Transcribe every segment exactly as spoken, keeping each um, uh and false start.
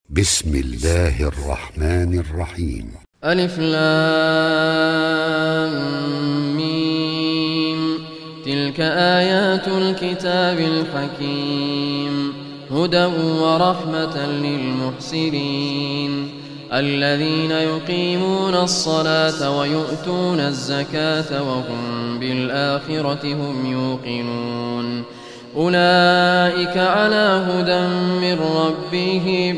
بسم الله الرحمن الرحيم. ألف لام ميم. تلك آيات الكتاب الحكيم هدى ورحمة للمحسنين الذين يقيمون الصلاة ويؤتون الزكاة وهم بالآخرة هم يوقنون أولئك على هدى من ربهم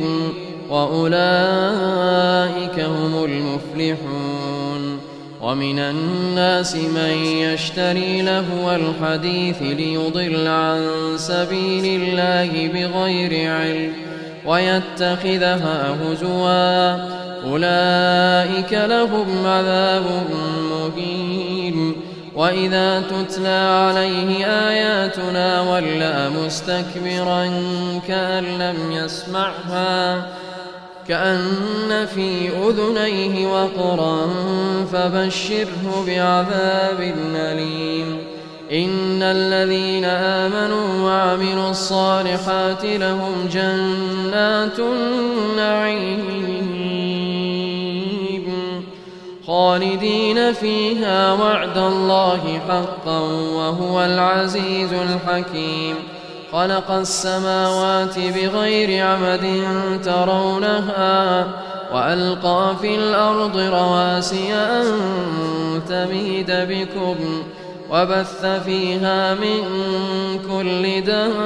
وأولئك هم المفلحون. ومن الناس من يشتري لهو الحديث ليضل عن سبيل الله بغير علم ويتخذها هزوا أولئك لهم عذاب مهين. وإذا تتلى عليه آياتنا ولى مستكبرا كأن لم يسمعها كأن في أذنيه وقرا فبشره بعذاب أليم. إن الذين آمنوا وعملوا الصالحات لهم جنات النعيم خالدين فيها وعد الله حقا وهو العزيز الحكيم. خلق السماوات بغير عمد ترونها وألقى في الأرض رواسي أن تميد بكم وبث فيها من كل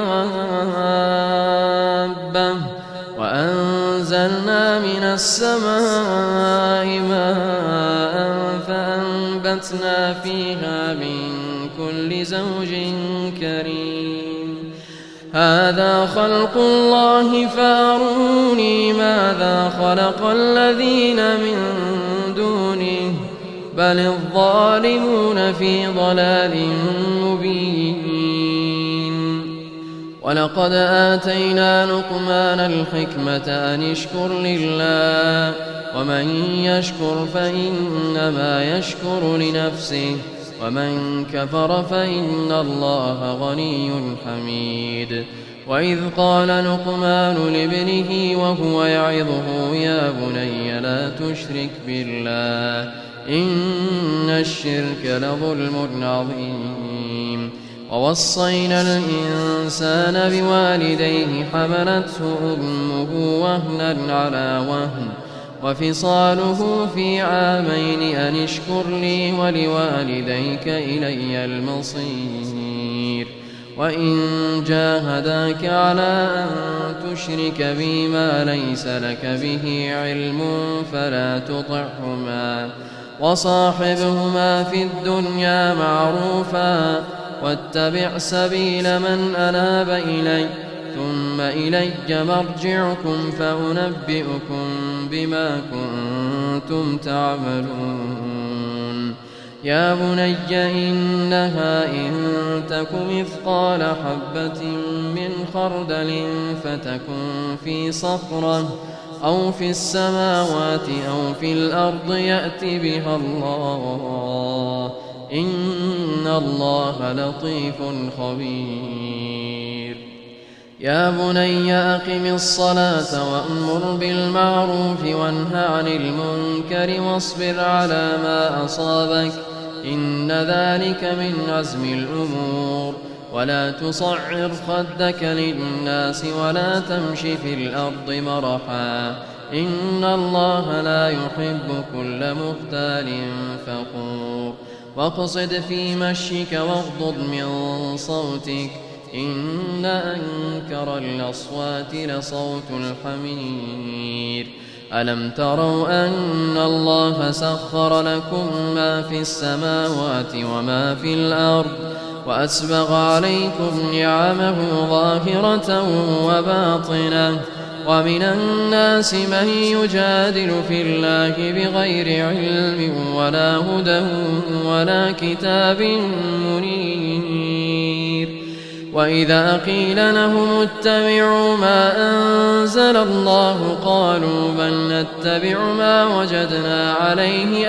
دابة وأنزلنا من السماء ماء فأنبتنا فيها من كل زوج كريم. هذا خلق الله فاروني ماذا خلق الذين من دونه بل الظالمون في ضلال مبين. ولقد آتينا لقمان الحكمة أن اشكر لله ومن يشكر فإنما يشكر لنفسه ومن كفر فإن الله غني حميد. وإذ قال لقمان لابنه وهو يعظه يا بني لا تشرك بالله إن الشرك لظلم عظيم. ووصينا الإنسان بوالديه حملته أمه وهنا على وهن وفصاله في عامين أن اشكر لي ولوالديك إلي المصير. وإن جاهداك على أن تشرك بي ما ليس لك به علم فلا تطعهما وصاحبهما في الدنيا معروفا واتبع سبيل من أناب إلي ثم إلي مرجعكم فأنبئكم بما كنتم تعملون. يا بني إنها إن تك مثقال حبة من خردل فتكن في صخرة أو في السماوات أو في الأرض يأت بها الله إن الله لطيف خبير. يا بني أقم الصلاة وأمر بالمعروف وانه عن المنكر واصبر على ما أصابك إن ذلك من عزم الأمور. ولا تصعر خدك للناس ولا تمش في الأرض مرحا إن الله لا يحب كل مختال فخور. واقصد في مشيك واغضض من صوتك إن أنكر الأصوات لصوت الحمير. ألم تروا أن الله سخر لكم ما في السماوات وما في الأرض وأسبغ عليكم نعمه ظاهرة وباطنة ومن الناس من يجادل في الله بغير علم ولا هدى ولا كتاب منير. وإذا قيل لهم اتبعوا ما أنزل الله قالوا بل نتبع ما وجدنا عليه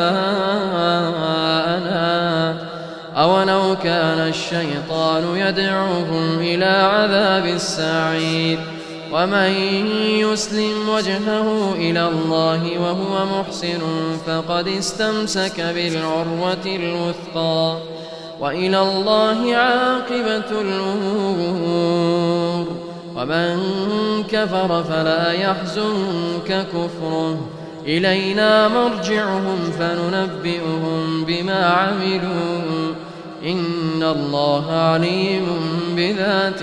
آباءنا أولو كان الشيطان يدعوهم إلى عذاب السعير ومن يسلم وجهه إلى الله وهو محسن فقد استمسك بالعروة الوثقى وإلى الله عاقبة الأمور. ومن كفر فلا يحزنك كفره إلينا مرجعهم فننبئهم بما عملوا إن الله عليم بذات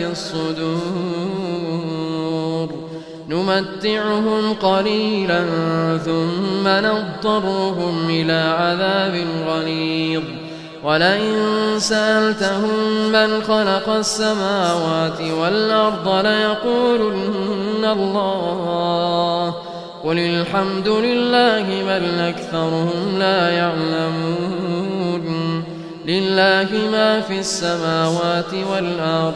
الصدور. نمتعهم قليلا ثم نضطرهم إلى عذاب غليظ ولئن سألتهم من خلق السماوات والأرض ليقولن الله قل الحمد لله بل أكثرهم لا يعلمون. لله ما في السماوات والأرض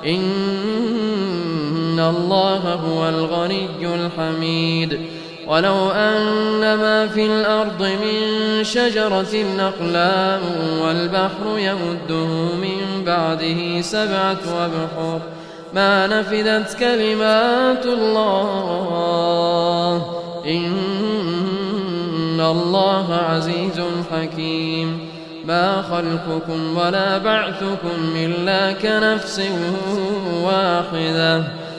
إن الله هو الغني الحميد. ولو أن ما في الأرض من شجرة أقلام والبحر يمده من بعده سبعة أبحر ما نفدت كلمات الله إن الله عزيز حكيم. ما خلقكم ولا بعثكم إلا كنفس واحدة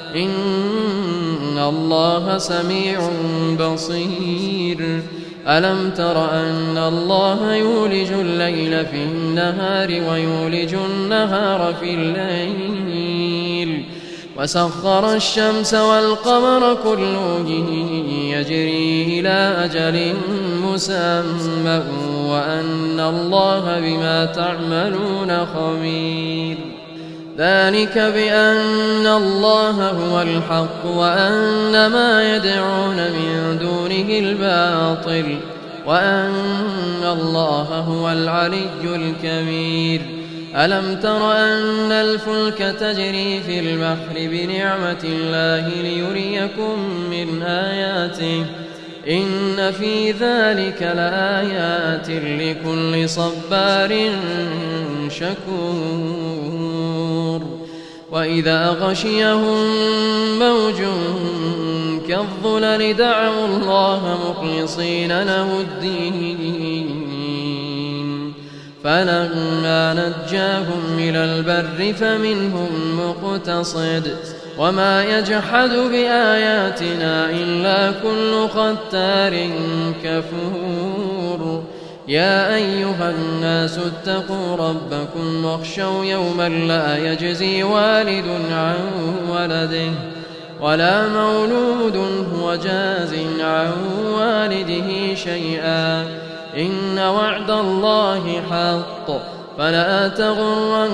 إن الله سميع بصير. ألم تر أن الله يولج الليل في النهار ويولج النهار في الليل وسخر الشمس والقمر كل يجري إلى أجل مسمى وأن الله بما تعملون خبير. ذلك بأن الله هو الحق وأن ما يدعون من دونه الباطل وأن الله هو العلي الكبير. ألم تر أن الفلك تجري في البحر بنعمة الله ليريكم من آياته إن في ذلك لآيات لكل صبار شكور. وإذا غشيهم موج كالظلل دعوا الله مخلصين له الدين فلما نجاهم إلى البر فمنهم مقتصد وما يجحد بآياتنا إلا كل ختار كفور. يا أيها الناس اتقوا ربكم واخشوا يوما لا يجزي والد عن ولده ولا مولود هو جاز عن والده شيئا إن وعد الله حق فلا تغرنكم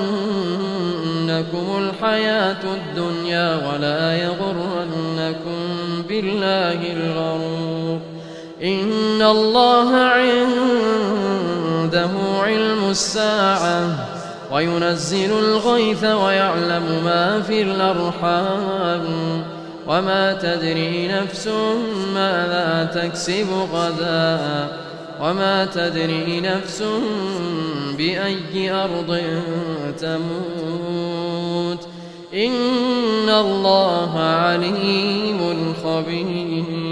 الحياة الدنيا ولا يغرنكم بالله الغرور. إن الله عنده علم الساعة وينزل الغيث ويعلم ما في الأرحام وما تدري نفس ماذا تكسب غدا وما تدري نفس بأي أرض تموت إن الله عليم خبير.